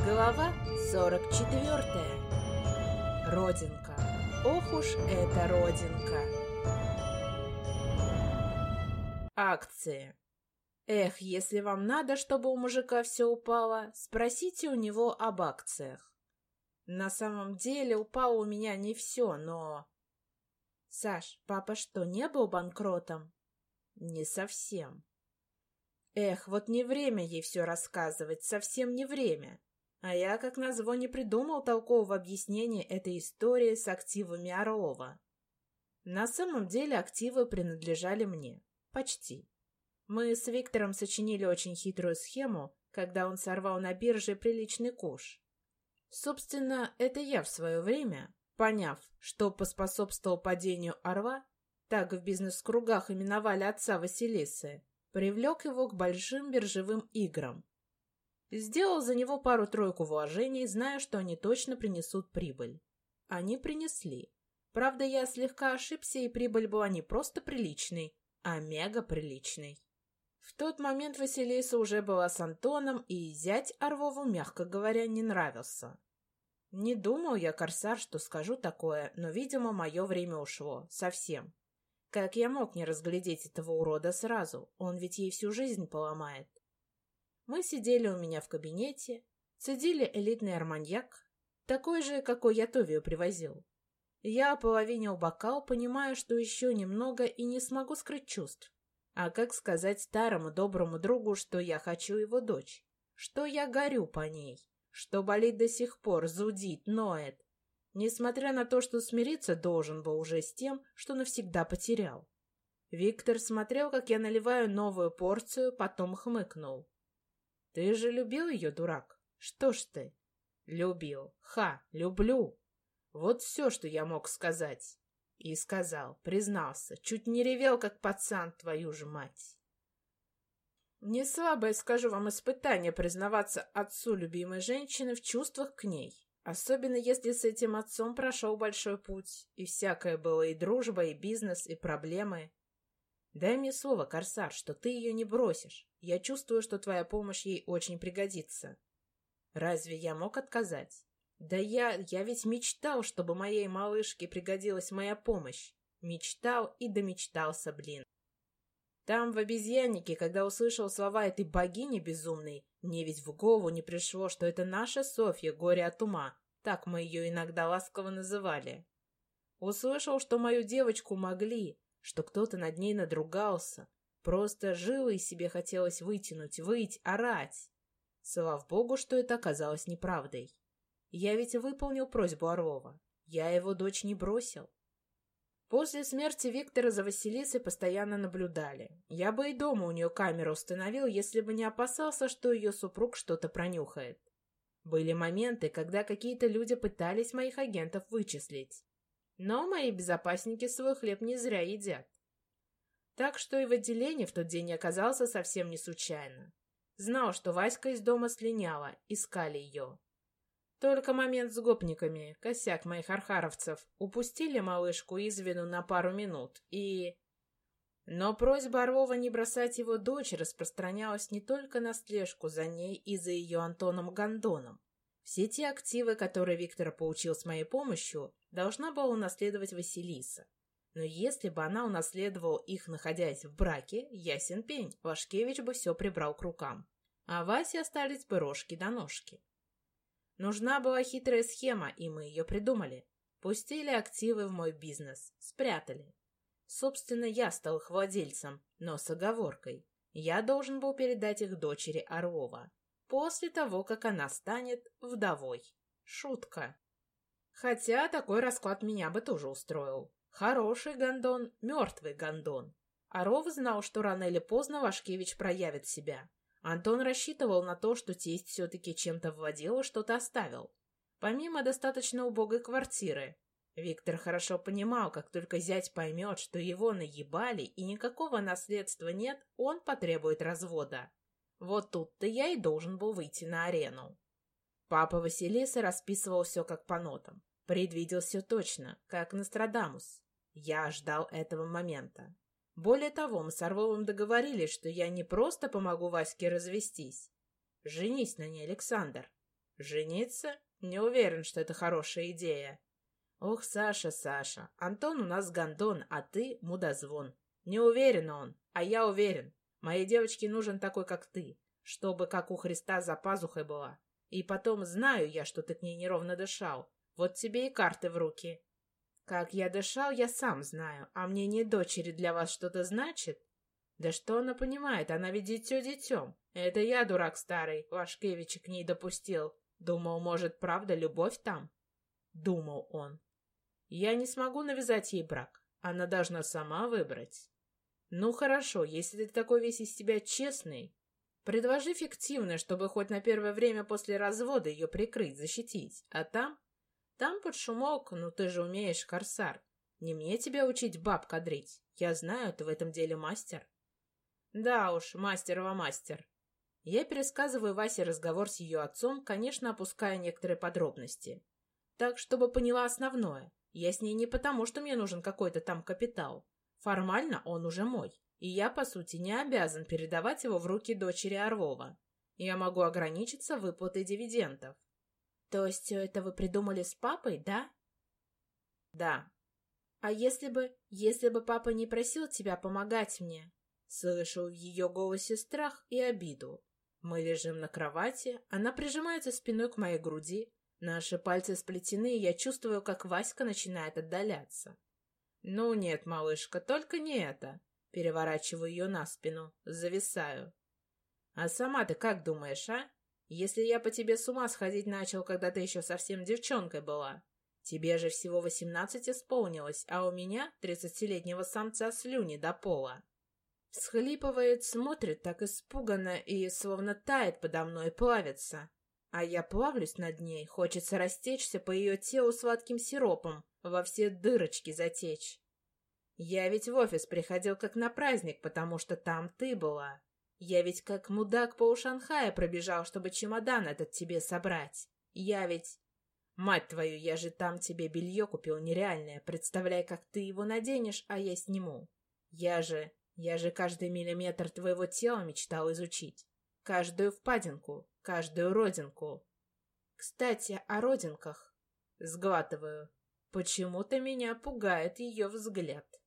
Глава 44. Родинка. Ох уж эта родинка. Акции. Эх, если вам надо, чтобы у мужика все упало, спросите у него об акциях. На самом деле упало у меня не все, но... Саш, папа что, не был банкротом? Не совсем. Эх, вот не время ей все рассказывать, совсем не время. А я, как назло, не придумал толкового объяснения этой истории с активами Орлова. На самом деле активы принадлежали мне. Почти. Мы с Виктором сочинили очень хитрую схему, когда он сорвал на бирже приличный куш. Собственно, это я в свое время, поняв, что поспособствовал падению Орла, так в бизнес-кругах именовали отца Василисы, привлек его к большим биржевым играм. Сделал за него пару-тройку вложений, зная, что они точно принесут прибыль. Они принесли. Правда, я слегка ошибся, и прибыль была не просто приличной, а мега приличной. В тот момент Василиса уже была с Антоном, и зять Орлову, мягко говоря, не нравился. Не думал я, Корсар, что скажу такое, но, видимо, мое время ушло. Совсем. Как я мог не разглядеть этого урода сразу? Он ведь ей всю жизнь поломает. Мы сидели у меня в кабинете, цедили элитный арманьяк, такой же, какой я Товию привозил. Я ополовинил бокал, понимая, что еще немного и не смогу скрыть чувств. А как сказать старому доброму другу, что я хочу его дочь? Что я горю по ней? Что болит до сих пор, зудит, ноет? Несмотря на то, что смириться должен был уже с тем, что навсегда потерял. Виктор смотрел, как я наливаю новую порцию, потом хмыкнул. «Ты же любил ее, дурак? Что ж ты?» «Любил. Люблю. Вот все, что я мог сказать». И сказал, признался, чуть не ревел, как пацан, твою же мать. Не слабое, скажу вам, испытание признаваться отцу любимой женщины в чувствах к ней. Особенно если с этим отцом прошел большой путь, и всякое было и дружба, и бизнес, и проблемы. Дай мне слово, Корсар, что ты ее не бросишь. Я чувствую, что твоя помощь ей очень пригодится. Разве я мог отказать? Да я ведь мечтал, чтобы моей малышке пригодилась моя помощь. Мечтал и домечтался, блин. Там, в обезьяннике, когда услышал слова этой богини безумной, мне ведь в голову не пришло, что это наша Софья, горе от ума. Так мы ее иногда ласково называли. Услышал, что мою девочку могли, что кто-то над ней надругался. Просто жилой себе хотелось вытянуть, выть, орать. Слава богу, что это оказалось неправдой. Я ведь выполнил просьбу Орлова. Я его дочь не бросил. После смерти Виктора за Василисой постоянно наблюдали. Я бы и дома у нее камеру установил, если бы не опасался, что ее супруг что-то пронюхает. Были моменты, когда какие-то люди пытались моих агентов вычислить. Но мои безопасники свой хлеб не зря едят. Так что и в отделении в тот день оказался совсем не случайно. Знал, что Васька из дома слиняла, искали ее. Только момент с гопниками, косяк моих архаровцев, упустили малышку из виду на пару минут, и... Но просьба Орлова не бросать его дочь распространялась не только на слежку за ней и за ее Антоном Гондоном. Все те активы, которые Виктор получил с моей помощью, должна была унаследовать Василиса. Но если бы она унаследовала их, находясь в браке, ясен пень, Вашкевич бы все прибрал к рукам. А Васе остались бы рожки до ножки. Нужна была хитрая схема, и мы ее придумали. Пустили активы в мой бизнес, спрятали. Собственно, я стал их владельцем, но с оговоркой. Я должен был передать их дочери Орлова. После того, как она станет вдовой. Шутка. Хотя такой расклад меня бы тоже устроил. Хороший гондон, мертвый гондон. Орлов знал, что рано или поздно Вашкевич проявит себя. Антон рассчитывал на то, что тесть все-таки чем-то владел и что-то оставил. Помимо достаточно убогой квартиры. Виктор хорошо понимал, как только зять поймет, что его наебали и никакого наследства нет, он потребует развода. Вот тут-то я и должен был выйти на арену. Папа Василисы расписывал все как по нотам. Предвидел все точно, как Нострадамус. Я ждал этого момента. Более того, мы с Орловым договорились, что я не просто помогу Ваське развестись. Женись на ней, Александр. Жениться? Не уверен, что это хорошая идея. Ох, Саша, Саша, Антон у нас гондон, а ты мудозвон. Не уверен он, а я уверен. Моей девочке нужен такой, как ты, чтобы как у Христа за пазухой была. И потом знаю я, что ты к ней неровно дышал. Вот тебе и карты в руки. Как я дышал, я сам знаю, а мнение дочери для вас что-то значит? Да что она понимает, она ведь дитё детем. Это я, дурак старый, Вашкевича к ней допустил. Думал, может, правда, любовь там? Думал он. Я не смогу навязать ей брак. Она должна сама выбрать. Ну хорошо, если ты такой весь из себя честный, предложи фиктивное, чтобы хоть на первое время после развода ее прикрыть, защитить. А там? Там под шумок, ну ты же умеешь, корсар. Не мне тебя учить баб кадрить. Я знаю, ты в этом деле мастер. Да уж, мастерова мастер. Я пересказываю Васе разговор с ее отцом, конечно, опуская некоторые подробности. Так, чтобы поняла основное. Я с ней не потому, что мне нужен какой-то там капитал. Формально он уже мой, и я, по сути, не обязан передавать его в руки дочери Орлова. Я могу ограничиться выплатой дивидендов. То есть все это вы придумали с папой, да? Да. А если бы папа не просил тебя помогать мне? Слышу в ее голосе страх и обиду. Мы лежим на кровати, она прижимается спиной к моей груди. Наши пальцы сплетены, и я чувствую, как Васька начинает отдаляться. «Ну нет, малышка, только не это». Переворачиваю ее на спину, зависаю. «А сама ты как думаешь, а? Если я по тебе с ума сходить начал, когда ты еще совсем девчонкой была? Тебе же всего 18 исполнилось, а у меня, 30-летнего самца, слюни до пола». Всхлипывает, смотрит так испуганно и словно тает подо мной, плавится. А я плавлюсь над ней, хочется растечься по ее телу сладким сиропом, во все дырочки затечь. Я ведь в офис приходил как на праздник, потому что там ты была. Я ведь как мудак по Шанхая пробежал, чтобы чемодан этот тебе собрать. Я ведь... Мать твою, я же там тебе белье купил нереальное. Представляй, как ты его наденешь, а я сниму. Я же каждый миллиметр твоего тела мечтал изучить. Каждую впадинку, каждую родинку. Кстати, о родинках. Сглатываю. Почему-то меня пугает ее взгляд.